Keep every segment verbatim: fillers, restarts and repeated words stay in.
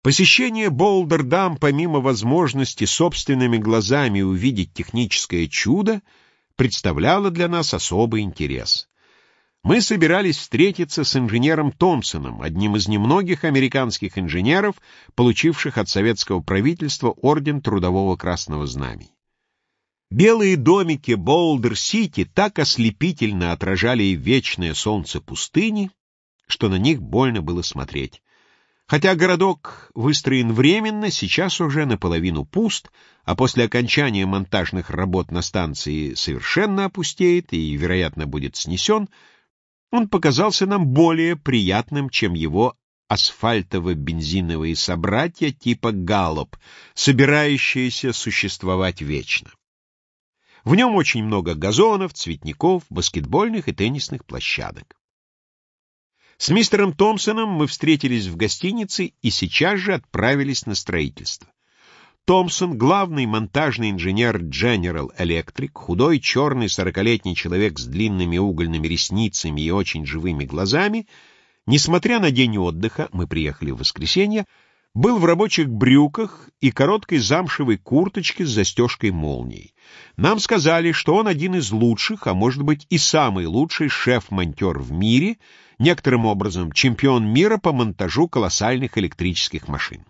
Посещение Болдер-Дам, помимо возможности собственными глазами увидеть техническое чудо, представляло для нас особый интерес. Мы собирались встретиться с инженером Томпсоном, одним из немногих американских инженеров, получивших от советского правительства орден Трудового Красного Знамени. Белые домики Болдер-Сити так ослепительно отражали вечное солнце пустыни, что на них больно было смотреть. Хотя городок выстроен временно, сейчас уже наполовину пуст, а после окончания монтажных работ на станции совершенно опустеет и, вероятно, будет снесен, он показался нам более приятным, чем его асфальтово-бензиновые собратья типа «Галлоп», собирающиеся существовать вечно. В нем очень много газонов, цветников, баскетбольных и теннисных площадок. С мистером Томпсоном мы встретились в гостинице и сейчас же отправились на строительство. Томпсон, главный монтажный инженер General Electric, худой, черный, сорокалетний человек с длинными угольными ресницами и очень живыми глазами, несмотря на день отдыха, мы приехали в воскресенье, был в рабочих брюках и короткой замшевой курточке с застежкой-молнией. Нам сказали, что он один из лучших, а может быть и самый лучший шеф-монтер в мире, некоторым образом чемпион мира по монтажу колоссальных электрических машин.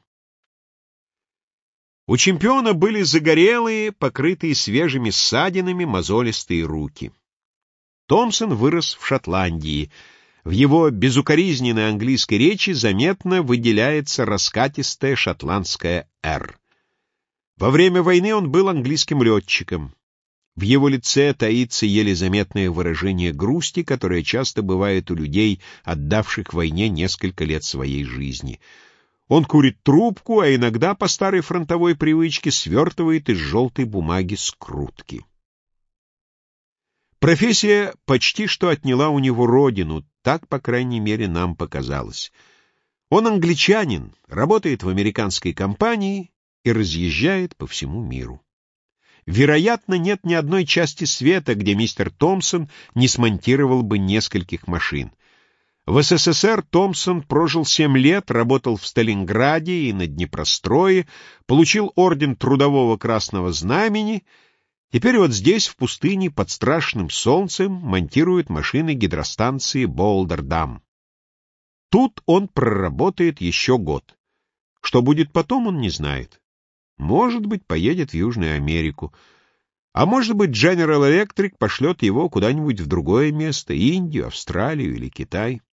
У чемпиона были загорелые, покрытые свежими ссадинами, мозолистые руки. Томпсон вырос в Шотландии. В его безукоризненной английской речи заметно выделяется раскатистая шотландская «р». Во время войны он был английским летчиком. В его лице таится еле заметное выражение грусти, которое часто бывает у людей, отдавших войне несколько лет своей жизни. Он курит трубку, а иногда по старой фронтовой привычке свертывает из желтой бумаги скрутки. Профессия почти что отняла у него родину, так, по крайней мере, нам показалось. Он англичанин, работает в американской компании и разъезжает по всему миру. Вероятно, нет ни одной части света, где мистер Томпсон не смонтировал бы нескольких машин. В СССР Томпсон прожил семь лет, работал в Сталинграде и на Днепрострое, получил орден Трудового Красного Знамени. Теперь вот здесь, в пустыне, под страшным солнцем, монтируют машины гидростанции Болдер-Дам. Тут он проработает еще год. Что будет потом, он не знает. Может быть, поедет в Южную Америку. А может быть, General Electric пошлет его куда-нибудь в другое место, Индию, Австралию или Китай.